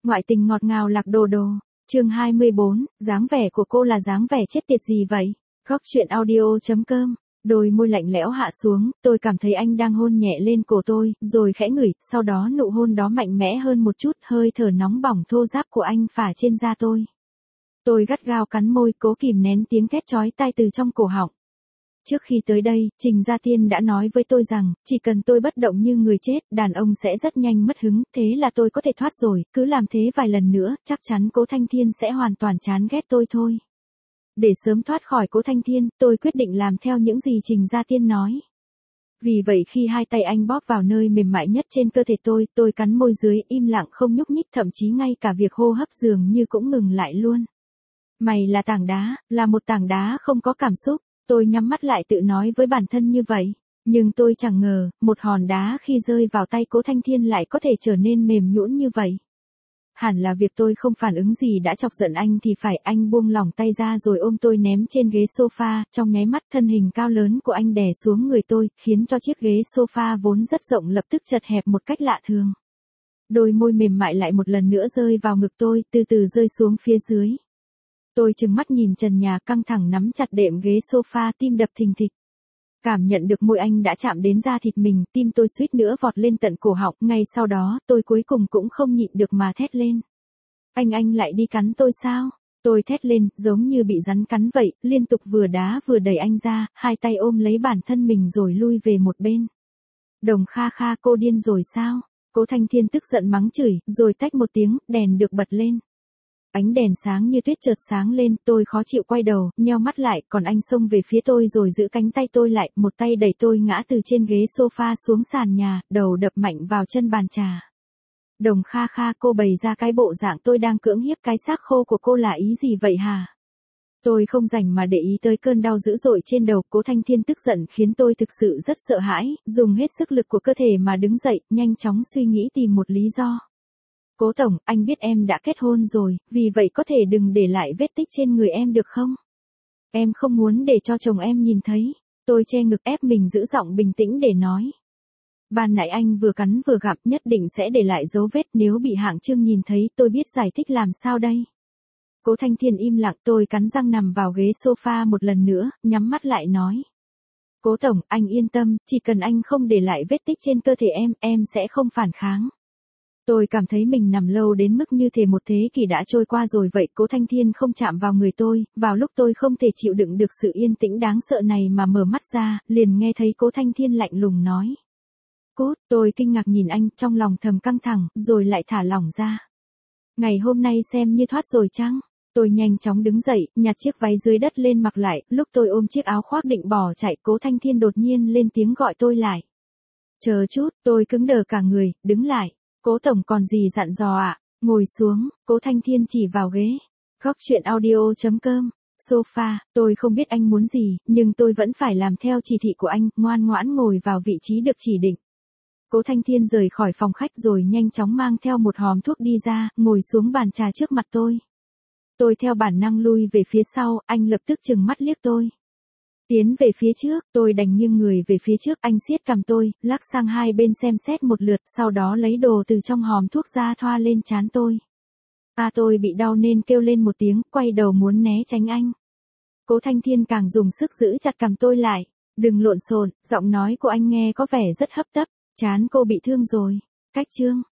Ngoại tình ngọt ngào lạc đồ đồ. Chương 24, dáng vẻ của cô là dáng vẻ chết tiệt gì vậy? Góc truyện audio.com. Đôi môi lạnh lẽo hạ xuống, tôi cảm thấy anh đang hôn nhẹ lên cổ tôi, rồi khẽ ngửi, sau đó nụ hôn đó mạnh mẽ hơn một chút, hơi thở nóng bỏng thô ráp của anh phả trên da tôi. Tôi gắt gao cắn môi, cố kìm nén tiếng thét chói tai từ trong cổ họng. Trước khi tới đây, Trình Gia Tiên đã nói với tôi rằng, chỉ cần tôi bất động như người chết, đàn ông sẽ rất nhanh mất hứng, thế là tôi có thể thoát rồi, cứ làm thế vài lần nữa, chắc chắn Cố Thanh Thiên sẽ hoàn toàn chán ghét tôi thôi. Để sớm thoát khỏi Cố Thanh Thiên, tôi quyết định làm theo những gì Trình Gia Tiên nói. Vì vậy khi hai tay anh bóp vào nơi mềm mại nhất trên cơ thể tôi cắn môi dưới, im lặng không nhúc nhích, thậm chí ngay cả việc hô hấp dường như cũng ngừng lại luôn. Mày là tảng đá, là một tảng đá không có cảm xúc. Tôi nhắm mắt lại tự nói với bản thân như vậy, nhưng tôi chẳng ngờ, một hòn đá khi rơi vào tay Cố Thanh Thiên lại có thể trở nên mềm nhũn như vậy. Hẳn là việc tôi không phản ứng gì đã chọc giận anh thì phải, anh buông lỏng tay ra rồi ôm tôi ném trên ghế sofa, trong nháy mắt thân hình cao lớn của anh đè xuống người tôi, khiến cho chiếc ghế sofa vốn rất rộng lập tức chật hẹp một cách lạ thường. Đôi môi mềm mại lại một lần nữa rơi vào ngực tôi, từ từ rơi xuống phía dưới. Tôi trừng mắt nhìn trần nhà, căng thẳng nắm chặt đệm ghế sofa, tim đập thình thịch. Cảm nhận được môi anh đã chạm đến da thịt mình, tim tôi suýt nữa vọt lên tận cổ họng, ngay sau đó, tôi cuối cùng cũng không nhịn được mà thét lên. Anh lại đi cắn tôi sao? Tôi thét lên, giống như bị rắn cắn vậy, liên tục vừa đá vừa đẩy anh ra, hai tay ôm lấy bản thân mình rồi lui về một bên. Đồng Kha Kha, cô điên rồi sao? Cố Thanh Thiên tức giận mắng chửi, rồi tách một tiếng, đèn được bật lên. Ánh đèn sáng như tuyết chợt sáng lên, tôi khó chịu quay đầu, nheo mắt lại, còn anh xông về phía tôi rồi giữ cánh tay tôi lại, một tay đẩy tôi ngã từ trên ghế sofa xuống sàn nhà, đầu đập mạnh vào chân bàn trà. Đồng Kha Kha, cô bày ra cái bộ dạng tôi đang cưỡng hiếp cái xác khô của cô là ý gì vậy hả? Tôi không rảnh mà để ý tới cơn đau dữ dội trên đầu. Cố Thanh Thiên tức giận khiến tôi thực sự rất sợ hãi, dùng hết sức lực của cơ thể mà đứng dậy, nhanh chóng suy nghĩ tìm một lý do. Cố tổng, anh biết em đã kết hôn rồi, vì vậy có thể đừng để lại vết tích trên người em được không? Em không muốn để cho chồng em nhìn thấy. Tôi che ngực ép mình giữ giọng bình tĩnh để nói. Ban nãy anh vừa cắn vừa gặm, nhất định sẽ để lại dấu vết, nếu bị hạng Trương nhìn thấy tôi biết giải thích làm sao đây. Cố Thanh Thiên im lặng, tôi cắn răng nằm vào ghế sofa một lần nữa, nhắm mắt lại nói. Cố tổng, anh yên tâm, chỉ cần anh không để lại vết tích trên cơ thể em sẽ không phản kháng. Tôi cảm thấy mình nằm lâu đến mức như thể một thế kỷ đã trôi qua rồi vậy. Cố Thanh Thiên không chạm vào người tôi, vào lúc tôi không thể chịu đựng được sự yên tĩnh đáng sợ này mà mở mắt ra, liền nghe thấy Cố Thanh Thiên lạnh lùng nói. Cút, tôi kinh ngạc nhìn anh, trong lòng thầm căng thẳng, rồi lại thả lỏng ra. Ngày hôm nay xem như thoát rồi chăng? Tôi nhanh chóng đứng dậy, nhặt chiếc váy dưới đất lên mặc lại, lúc tôi ôm chiếc áo khoác định bỏ chạy, Cố Thanh Thiên đột nhiên lên tiếng gọi tôi lại. Chờ chút, tôi cứng đờ cả người, đứng lại. Cố tổng còn gì dặn dò ạ? Ngồi xuống, Cố Thanh Thiên chỉ vào ghế. Góc truyện audio.com. Sofa, tôi không biết anh muốn gì, nhưng tôi vẫn phải làm theo chỉ thị của anh, ngoan ngoãn ngồi vào vị trí được chỉ định. Cố Thanh Thiên rời khỏi phòng khách rồi nhanh chóng mang theo một hòm thuốc đi ra, ngồi xuống bàn trà trước mặt tôi. Tôi theo bản năng lui về phía sau, anh lập tức trừng mắt liếc tôi. Tiến về phía trước, tôi đành nghiêng người về phía trước, anh siết cằm tôi, lắc sang hai bên xem xét một lượt, sau đó lấy đồ từ trong hòm thuốc ra thoa lên trán tôi. Tôi bị đau nên kêu lên một tiếng, quay đầu muốn né tránh anh. Cố Thanh Thiên càng dùng sức giữ chặt cằm tôi lại. Đừng lộn xộn, giọng nói của anh nghe có vẻ rất hấp tấp. Trán cô bị thương rồi. Cách Trương.